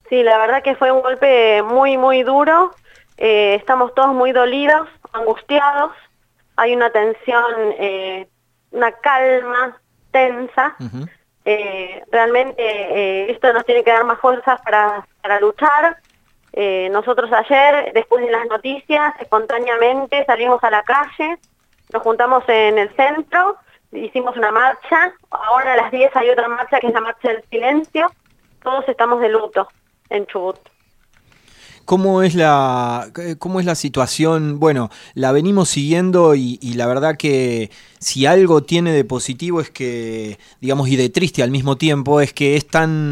Sí, la verdad que fue un golpe muy, muy duro. Estamos todos muy dolidos, angustiados. Hay una tensión, una calma tensa. Ujú. Realmente esto nos tiene que dar más fuerzas para luchar. Nosotros ayer, después de las noticias, espontáneamente salimos a la calle, nos juntamos en el centro, hicimos una marcha. Ahora a las 10 hay otra marcha que es la marcha del silencio. Todos estamos de luto en Chubut. ¿Cómo es la situación? Bueno, la venimos siguiendo y la verdad que si algo tiene de positivo es que, digamos, y de triste al mismo tiempo, es que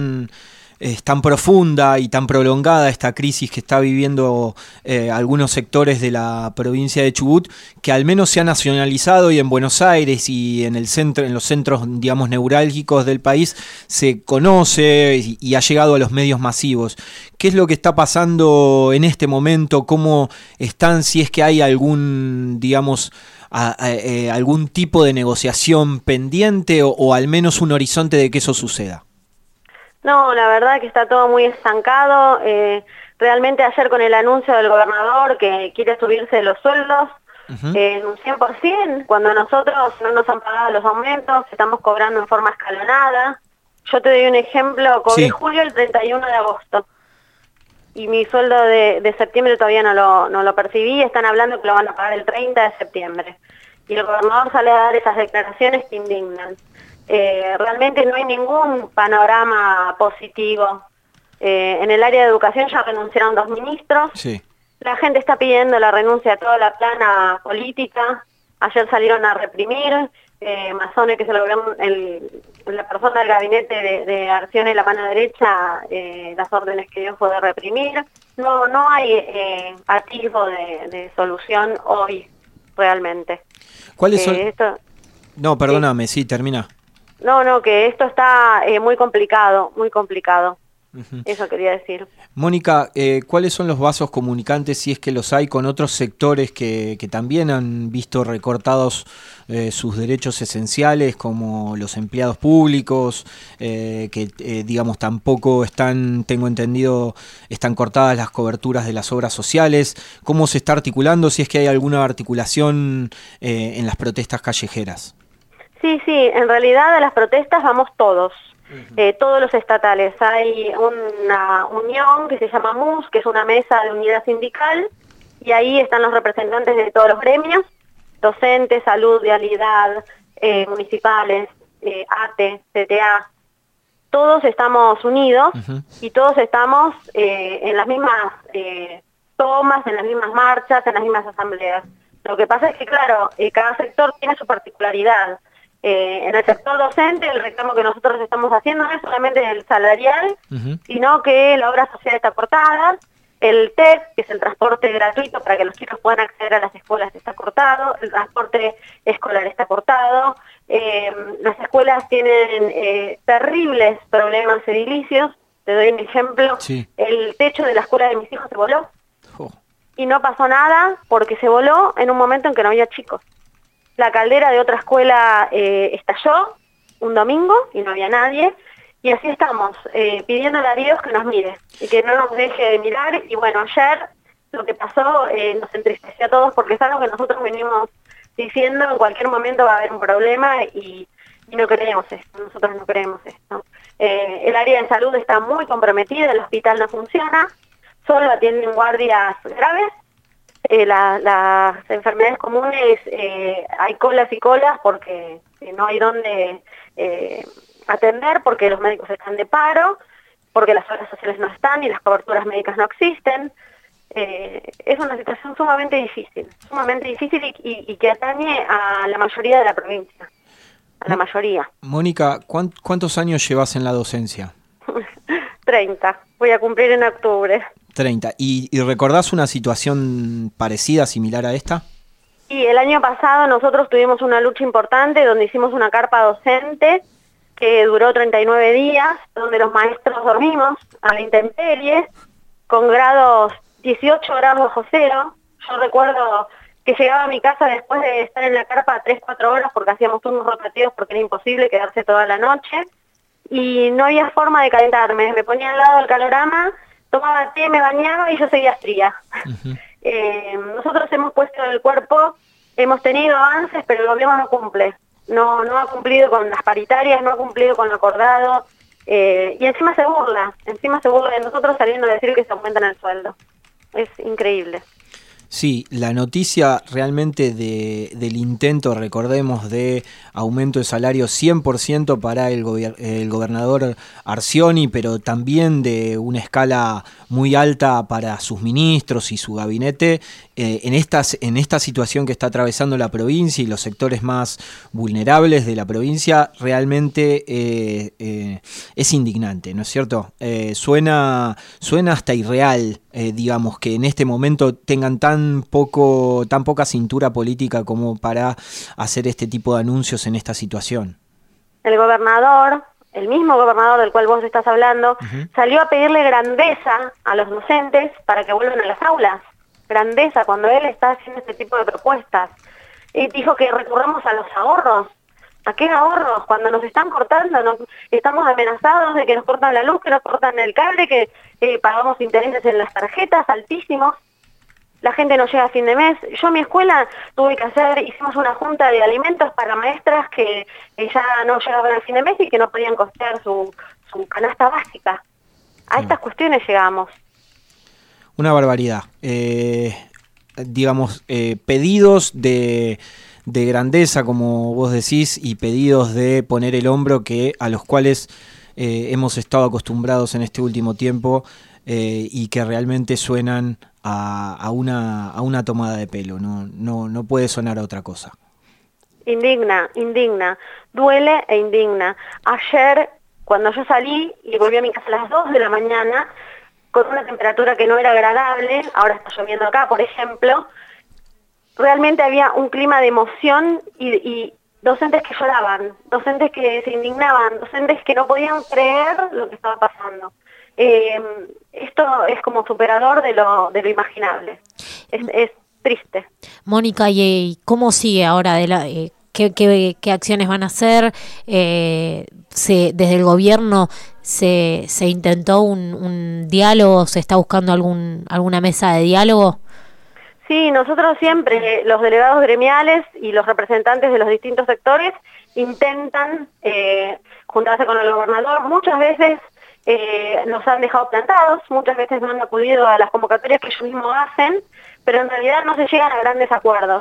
es tan profunda y tan prolongada esta crisis que está viviendo algunos sectores de la provincia de Chubut, que al menos se ha nacionalizado y en Buenos Aires y en el centro, en los centros, digamos, neurálgicos del país se conoce y ha llegado a los medios masivos. ¿Qué es lo que está pasando en este momento? ¿Cómo están? Si es que hay algún, digamos, algún tipo de negociación pendiente o al menos un horizonte de que eso suceda. No, la verdad que está todo muy estancado. Realmente ayer con el anuncio del gobernador que quiere subirse los sueldos Uh-huh. en un 100%, cuando nosotros no nos han pagado los aumentos, estamos cobrando en forma escalonada. Yo te doy un ejemplo, cobré Sí. julio el 31 de agosto y mi sueldo de septiembre todavía no lo percibí. Están hablando que lo van a pagar el 30 de septiembre. Y el gobernador sale a dar esas declaraciones que indignan. Realmente no hay ningún panorama positivo. En el área de educación ya renunciaron 2 ministros. Sí. La gente está pidiendo la renuncia a toda la plana política. Ayer salieron a reprimir. Mazzone, que es la persona del gabinete de acción en la mano derecha, las órdenes que dio fue de reprimir. No hay atisbo de solución hoy, realmente. ¿Cuáles son? Esto, No, sí. perdóname, sí, termina. No, que esto está muy complicado, muy complicado. Uh-huh. Eso quería decir. Mónica, ¿cuáles son los vasos comunicantes, si es que los hay, con otros sectores que también han visto recortados sus derechos esenciales, como los empleados públicos, digamos, tampoco están, tengo entendido, están cortadas las coberturas de las obras sociales? ¿Cómo se está articulando, si es que hay alguna articulación en las protestas callejeras? Sí, en realidad a las protestas vamos todos. Todos los estatales. Hay una unión que se llama MUS, que es una mesa de unidad sindical, y ahí están los representantes de todos los gremios, docentes, salud, vialidad, municipales, ATE, CTA. Todos estamos unidos. Uh-huh. Y todos estamos en las mismas tomas, en las mismas marchas, en las mismas asambleas. Lo que pasa es que, claro, cada sector tiene su particularidad. En el sector docente, el reclamo que nosotros estamos haciendo no es solamente el salarial, Uh-huh. sino que la obra social está cortada, el TEP, que es el transporte gratuito para que los chicos puedan acceder a las escuelas, está cortado, el transporte escolar está cortado, las escuelas tienen terribles problemas edilicios. Te doy un ejemplo, Sí. el techo de la escuela de mis hijos se voló, Oh. y no pasó nada porque se voló en un momento en que no había chicos. La caldera de otra escuela estalló un domingo y no había nadie. Y así estamos, pidiéndole a Dios que nos mire y que no nos deje de mirar. Y bueno, ayer lo que pasó nos entristeció a todos porque es algo que nosotros venimos diciendo: en cualquier momento va a haber un problema y no queremos esto, nosotros no queremos esto. El área de salud está muy comprometida, el hospital no funciona, solo atienden guardias graves. Las enfermedades comunes, hay colas y colas porque no hay dónde atender, porque los médicos están de paro, porque las obras sociales no están y las coberturas médicas no existen. Es una situación sumamente difícil y que atañe a la mayoría de la provincia, a la mayoría. Mónica, ¿cuántos años llevas en la docencia? 30, voy a cumplir en octubre. 30. ¿Y recordás una situación parecida, similar a esta? Y el año pasado nosotros tuvimos una lucha importante donde hicimos una carpa docente que duró 39 días, donde los maestros dormimos a la intemperie, con 18 grados bajo cero. Yo recuerdo que llegaba a mi casa después de estar en la carpa 3-4 horas porque hacíamos turnos rotativos porque era imposible quedarse toda la noche. y no había forma de calentarme. Me ponía al lado del calorama, tomaba té, me bañaba y yo seguía fría. Nosotros hemos puesto el cuerpo, hemos tenido avances, pero el gobierno no cumple. No ha cumplido con las paritarias, no ha cumplido con lo acordado, y encima se burla de nosotros saliendo a decir que se aumentan el sueldo. Es increíble. Sí, la noticia realmente del intento, recordemos, de aumento de salario 100% para el gobernador Arcioni, pero también de una escala muy alta para sus ministros y su gabinete, en esta situación que está atravesando la provincia y los sectores más vulnerables de la provincia, realmente es indignante, ¿no es cierto? Suena hasta irreal, digamos, que en este momento tengan tan poca cintura política como para hacer este tipo de anuncios en esta situación. El gobernador, el mismo gobernador del cual vos estás hablando, salió a pedirle grandeza a los docentes para que vuelvan a las aulas. Grandeza, cuando él está haciendo este tipo de propuestas. Y dijo que recurramos a los ahorros. ¿A qué ahorros? Cuando nos están cortando, estamos amenazados de que nos cortan la luz, que nos cortan el cable, que pagamos intereses en las tarjetas altísimos. La gente no llega a fin de mes. Yo en mi escuela hicimos una junta de alimentos para maestras que ya no llegaban al fin de mes y que no podían costear su canasta básica. A estas cuestiones llegamos. Una barbaridad. Digamos, pedidos de grandeza, como vos decís, y pedidos de poner el hombro a los cuales hemos estado acostumbrados en este último tiempo, y que realmente suenan a una tomada de pelo. No puede sonar a otra cosa. Indigna, duele e indigna. Ayer, cuando yo salí y volví a mi casa a las 2 de la mañana, con una temperatura que no era agradable, ahora está lloviendo acá, por ejemplo, realmente había un clima de emoción y docentes que lloraban, docentes que se indignaban, docentes que no podían creer lo que estaba pasando. Esto es como superador de lo imaginable. Es triste. Mónica, ¿y cómo sigue ahora? ¿Qué acciones van a hacer? Desde el gobierno se intentó un diálogo, se está buscando alguna mesa de diálogo. Sí, nosotros siempre, los delegados gremiales y los representantes de los distintos sectores intentan juntarse con el gobernador. Muchas veces nos han dejado plantados, muchas veces no han acudido a las convocatorias que ellos mismos hacen, pero en realidad no se llegan a grandes acuerdos.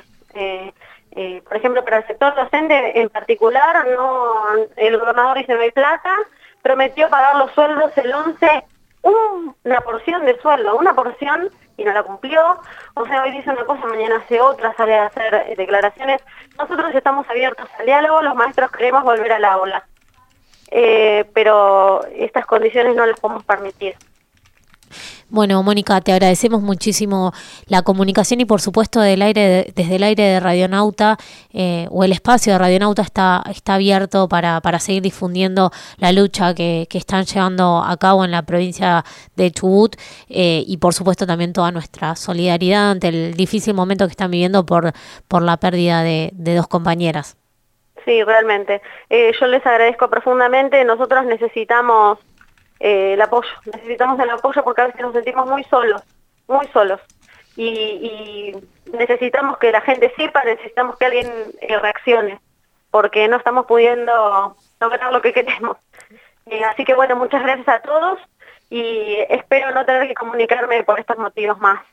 Por ejemplo, para el sector docente en particular, el gobernador dice no hay plata, prometió pagar los sueldos el 11, una porción del sueldo, una porción, y no la cumplió. O sea, hoy dice una cosa, mañana hace otra, sale a hacer declaraciones. Nosotros estamos abiertos al diálogo, los maestros queremos volver al aula. Pero estas condiciones no las podemos permitir. Bueno, Mónica, te agradecemos muchísimo la comunicación y por supuesto desde el aire de Radionauta, o el espacio de Radionauta está abierto para seguir difundiendo la lucha que están llevando a cabo en la provincia de Chubut, y por supuesto también toda nuestra solidaridad ante el difícil momento que están viviendo por la pérdida de dos compañeras. Sí, realmente. Yo les agradezco profundamente. Nosotros necesitamos el apoyo porque a veces nos sentimos muy solos y necesitamos que la gente sepa, necesitamos que alguien reaccione, porque no estamos pudiendo lograr lo que queremos. Así que bueno, muchas gracias a todos y espero no tener que comunicarme por estos motivos más.